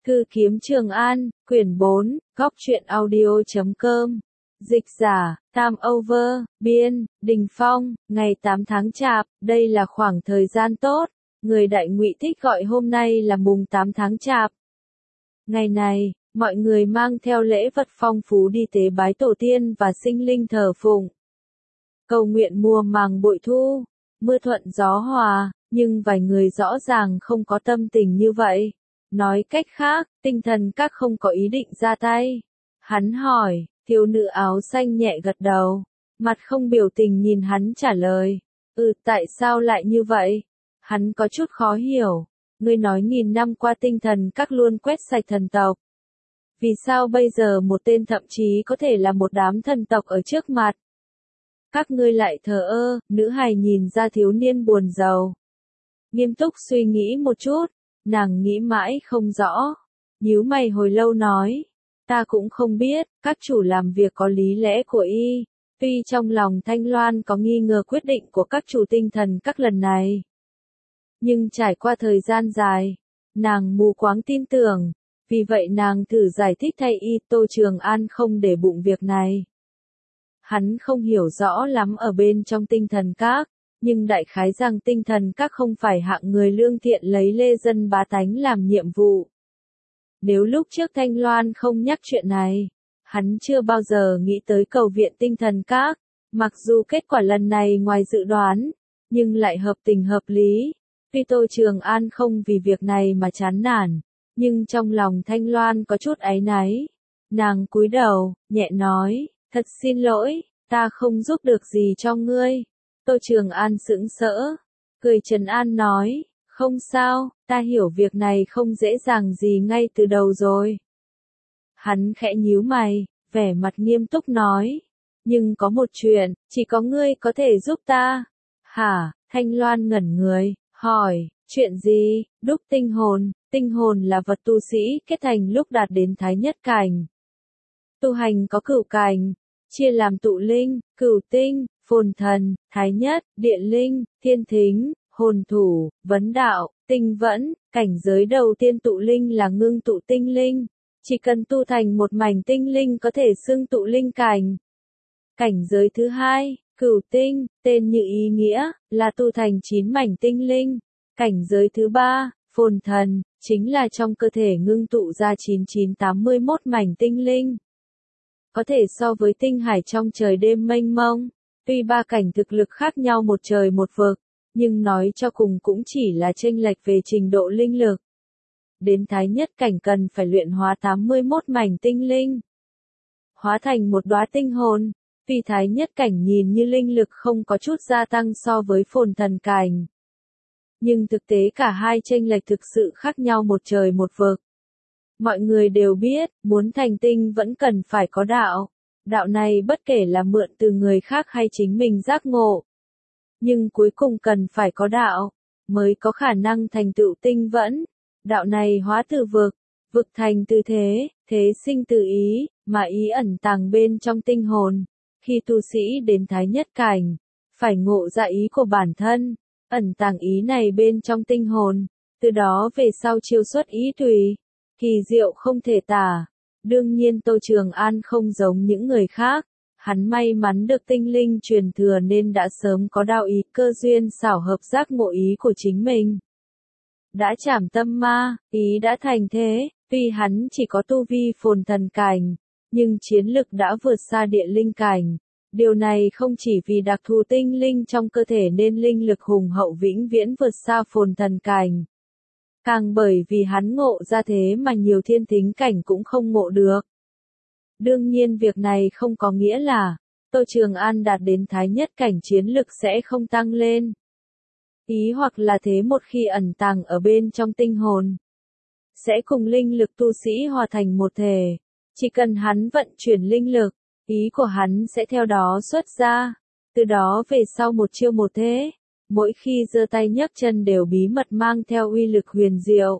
Thư kiếm Trường An, quyển 4, góc truyện audio.com. Dịch giả, Tam Over, biên, Đình Phong, ngày 8 tháng Chạp, đây là khoảng thời gian tốt, người Đại Ngụy thích gọi hôm nay là mùng 8 tháng Chạp. Ngày này, mọi người mang theo lễ vật phong phú đi tế bái tổ tiên và sinh linh thờ phụng. Cầu nguyện mùa màng bội thu, mưa thuận gió hòa, nhưng vài người rõ ràng không có tâm tình như vậy. Nói cách khác, tinh thần các không có ý định ra tay. Hắn hỏi, thiếu nữ áo xanh nhẹ gật đầu, mặt không biểu tình nhìn hắn trả lời. Tại sao lại như vậy? Hắn có chút khó hiểu. Ngươi nói nghìn năm qua tinh thần các luôn quét sạch thần tộc. Vì sao bây giờ một tên thậm chí có thể là một đám thần tộc ở trước mặt? Các ngươi lại thờ ơ, nữ hài nhìn ra thiếu niên buồn rầu. Nghiêm túc suy nghĩ một chút. Nàng nghĩ mãi không rõ, nhíu mày hồi lâu nói, ta cũng không biết, các chủ làm việc có lý lẽ của y, tuy trong lòng Thanh Loan có nghi ngờ quyết định của các chủ tinh thần các lần này. Nhưng trải qua thời gian dài, nàng mù quáng tin tưởng, vì vậy nàng thử giải thích thay y. Tô Trường An không để bụng việc này. Hắn không hiểu rõ lắm ở bên trong tinh thần các. Nhưng đại khái rằng tinh thần các không phải hạng người lương thiện lấy lê dân bá tánh làm nhiệm vụ. Nếu lúc trước Thanh Loan không nhắc chuyện này, hắn chưa bao giờ nghĩ tới cầu viện tinh thần các, mặc dù kết quả lần này ngoài dự đoán, nhưng lại hợp tình hợp lý. Tuy Tô Trường An không vì việc này mà chán nản, nhưng trong lòng Thanh Loan có chút áy náy. Nàng cúi đầu, nhẹ nói, thật xin lỗi, ta không giúp được gì cho ngươi. Tô Trường An sững sỡ, cười trấn an nói, không sao, ta hiểu việc này không dễ dàng gì ngay từ đầu rồi. Hắn khẽ nhíu mày, vẻ mặt nghiêm túc nói, nhưng có một chuyện, chỉ có ngươi có thể giúp ta. Hả? Thanh Loan ngẩn người, hỏi, chuyện gì? Đúc tinh hồn là vật tu sĩ kết thành lúc đạt đến thái nhất cảnh. Tu hành có cửu cảnh, chia làm tụ linh, cửu tinh, phồn thần, thái nhất, địa linh, thiên thính, hồn thủ, vấn đạo, tinh vẫn. Cảnh giới đầu tiên tụ linh là ngưng tụ tinh linh. Chỉ cần tu thành một mảnh tinh linh có thể xưng tụ linh cảnh. Cảnh giới thứ hai, cửu tinh, tên như ý nghĩa, là tu thành 9 mảnh tinh linh. Cảnh giới thứ ba, phồn thần, chính là trong cơ thể ngưng tụ ra 9981 mảnh tinh linh. Có thể so với tinh hải trong trời đêm mênh mông. Tuy ba cảnh thực lực khác nhau một trời một vực, nhưng nói cho cùng cũng chỉ là chênh lệch về trình độ linh lực. Đến thái nhất cảnh cần phải luyện hóa 81 mảnh tinh linh, hóa thành một đóa tinh hồn. Tuy thái nhất cảnh nhìn như linh lực không có chút gia tăng so với phồn thần cảnh, nhưng thực tế cả hai chênh lệch thực sự khác nhau một trời một vực. Mọi người đều biết, muốn thành tinh vẫn cần phải có đạo. Đạo này bất kể là mượn từ người khác hay chính mình giác ngộ. Nhưng cuối cùng cần phải có đạo, mới có khả năng thành tựu tinh vẫn. Đạo này hóa từ vực, vực thành từ thế, thế sinh từ ý, mà ý ẩn tàng bên trong tinh hồn. Khi tu sĩ đến thái nhất cảnh, phải ngộ ra ý của bản thân, ẩn tàng ý này bên trong tinh hồn, từ đó về sau chiêu xuất ý tùy, kỳ diệu không thể tả. Đương nhiên Tô Trường An không giống những người khác, hắn may mắn được tinh linh truyền thừa nên đã sớm có đạo ý cơ duyên xảo hợp giác ngộ ý của chính mình. Đã trảm tâm ma, ý đã thành thế, tuy hắn chỉ có tu vi phồn thần cảnh, nhưng chiến lực đã vượt xa địa linh cảnh. Điều này không chỉ vì đặc thù tinh linh trong cơ thể nên linh lực hùng hậu vĩnh viễn vượt xa phồn thần cảnh. Càng bởi vì hắn ngộ ra thế mà nhiều thiên thính cảnh cũng không ngộ được. Đương nhiên việc này không có nghĩa là, Tô Trường An đạt đến thái nhất cảnh chiến lực sẽ không tăng lên. Ý hoặc là thế một khi ẩn tàng ở bên trong tinh hồn, sẽ cùng linh lực tu sĩ hòa thành một thể. Chỉ cần hắn vận chuyển linh lực, ý của hắn sẽ theo đó xuất ra. Từ đó về sau một chiêu một thế. Mỗi khi giơ tay nhấc chân đều bí mật mang theo uy lực huyền diệu.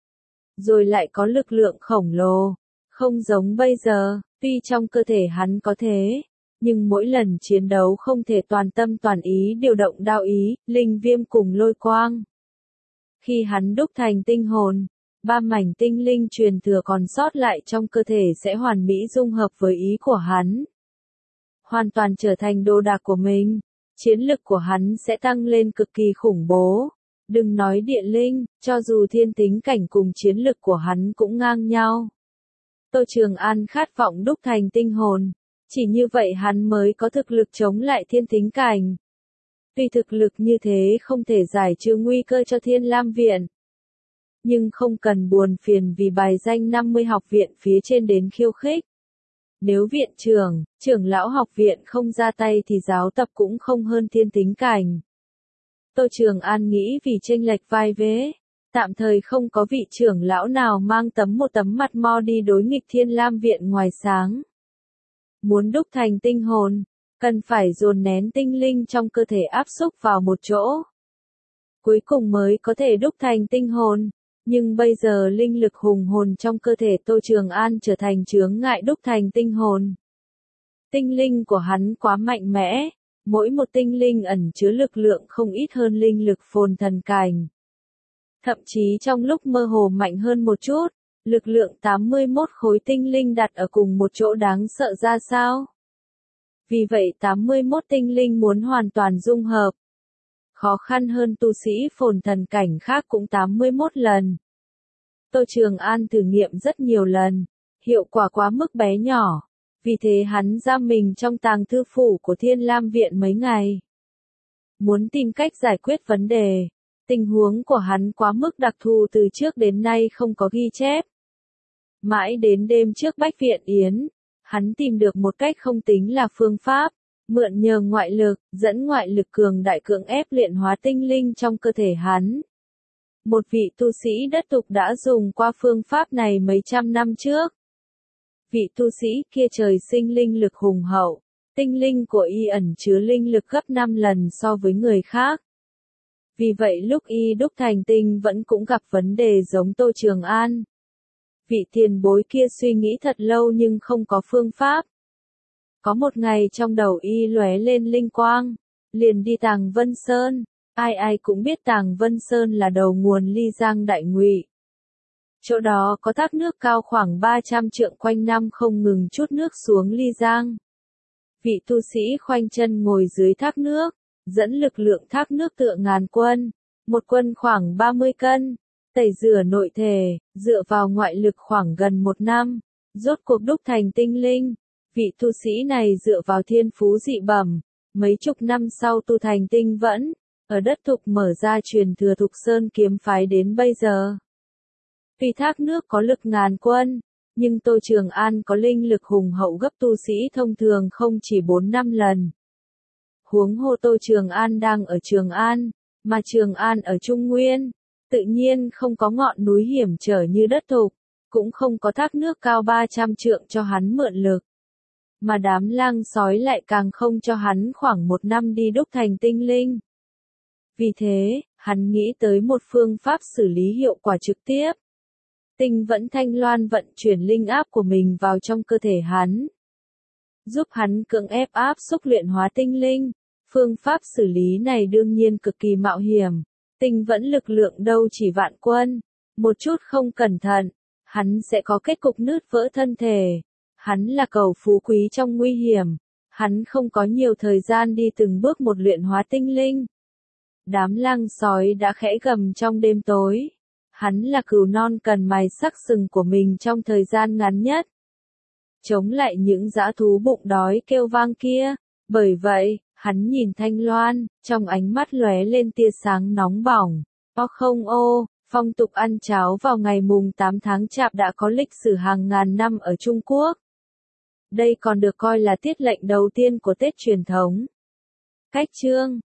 Rồi lại có lực lượng khổng lồ. Không giống bây giờ, tuy trong cơ thể hắn có thế, nhưng mỗi lần chiến đấu không thể toàn tâm toàn ý điều động đao ý, linh viêm cùng lôi quang. Khi hắn đúc thành tinh hồn, ba mảnh tinh linh truyền thừa còn sót lại trong cơ thể sẽ hoàn mỹ dung hợp với ý của hắn. Hoàn toàn trở thành đồ đạc của mình, chiến lực của hắn sẽ tăng lên cực kỳ khủng bố. Đừng nói địa linh, cho dù thiên tính cảnh cùng chiến lực của hắn cũng ngang nhau. Tô Trường An khát vọng đúc thành tinh hồn, chỉ như vậy hắn mới có thực lực chống lại thiên tính cảnh. Tuy thực lực như thế không thể giải trừ nguy cơ cho Thiên Lam Viện, nhưng không cần buồn phiền vì bài danh 50 học viện phía trên đến khiêu khích. Nếu viện trưởng lão học viện không ra tay thì giáo tập cũng không hơn thiên tính cảnh. Tô Trường An nghĩ vì chênh lệch vai vế, tạm thời không có vị trưởng lão nào mang một tấm mặt mo đi đối nghịch Thiên Lam Viện ngoài sáng. Muốn đúc thành tinh hồn, cần phải dồn nén tinh linh trong cơ thể áp xúc vào một chỗ. Cuối cùng mới có thể đúc thành tinh hồn, nhưng bây giờ linh lực hùng hồn trong cơ thể Tô Trường An trở thành chướng ngại đúc thành tinh hồn. Tinh linh của hắn quá mạnh mẽ, mỗi một tinh linh ẩn chứa lực lượng không ít hơn linh lực phồn thần cảnh. Thậm chí trong lúc mơ hồ mạnh hơn một chút, lực lượng 81 khối tinh linh đặt ở cùng một chỗ đáng sợ ra sao. Vì vậy 81 tinh linh muốn hoàn toàn dung hợp, khó khăn hơn tu sĩ phồn thần cảnh khác cũng 81 lần. Tô Trường An thử nghiệm rất nhiều lần, hiệu quả quá mức bé nhỏ, vì thế hắn giam mình trong tàng thư phủ của Thiên Lam Viện mấy ngày. Muốn tìm cách giải quyết vấn đề, tình huống của hắn quá mức đặc thù từ trước đến nay không có ghi chép. Mãi đến đêm trước Bách Viện Yến, hắn tìm được một cách không tính là phương pháp, mượn nhờ ngoại lực, dẫn ngoại lực cường đại cưỡng ép luyện hóa tinh linh trong cơ thể hắn. Một vị tu sĩ đất tục đã dùng qua phương pháp này mấy trăm năm trước. Vị tu sĩ kia trời sinh linh lực hùng hậu, tinh linh của y ẩn chứa linh lực gấp 5 lần so với người khác. Vì vậy lúc y đúc thành tinh vẫn cũng gặp vấn đề giống Tô Trường An. Vị tiền bối kia suy nghĩ thật lâu nhưng không có phương pháp. Có một ngày trong đầu y lóe lên linh quang, liền đi Tàng Vân Sơn. Ai cũng biết Tàng Vân Sơn là đầu nguồn Ly Giang Đại Ngụy. Chỗ đó có thác nước cao khoảng 300 trượng quanh năm không ngừng trút nước xuống Ly Giang. Vị tu sĩ khoanh chân ngồi dưới thác nước, dẫn lực lượng thác nước tựa ngàn quân, một quân khoảng 30 cân, tẩy rửa nội thể, dựa vào ngoại lực khoảng gần 1 năm, rốt cuộc đúc thành tinh linh. Vị tu sĩ này dựa vào thiên phú dị bẩm, mấy chục năm sau tu thành tinh vẫn, ở đất Thục mở ra truyền thừa Thục Sơn kiếm phái đến bây giờ. Vì thác nước có lực ngàn quân, nhưng Tô Trường An có linh lực hùng hậu gấp tu sĩ thông thường không chỉ 4-5 lần. Huống hồ Tô Trường An đang ở Trường An, mà Trường An ở Trung Nguyên, tự nhiên không có ngọn núi hiểm trở như đất Thục, cũng không có thác nước cao 300 trượng cho hắn mượn lực. Mà đám lang sói lại càng không cho hắn khoảng 1 năm đi đúc thành tinh linh. Vì thế, hắn nghĩ tới một phương pháp xử lý hiệu quả trực tiếp. Tinh vẫn thanh loan vận chuyển linh áp của mình vào trong cơ thể hắn, giúp hắn cưỡng ép áp xúc luyện hóa tinh linh. Phương pháp xử lý này đương nhiên cực kỳ mạo hiểm. Tinh vẫn lực lượng đâu chỉ vạn quân, một chút không cẩn thận, hắn sẽ có kết cục nứt vỡ thân thể. Hắn là cầu phú quý trong nguy hiểm, hắn không có nhiều thời gian đi từng bước một luyện hóa tinh linh. Đám lang sói đã khẽ gầm trong đêm tối. Hắn là cừu non cần mài sắc sừng của mình trong thời gian ngắn nhất, chống lại những dã thú bụng đói kêu vang kia. Bởi vậy, hắn nhìn Thanh Loan, trong ánh mắt lóe lên tia sáng nóng bỏng. Phong tục ăn cháo vào ngày mùng 8 tháng Chạp đã có lịch sử hàng ngàn năm ở Trung Quốc. Đây còn được coi là tiết lệnh đầu tiên của Tết truyền thống. Cách chương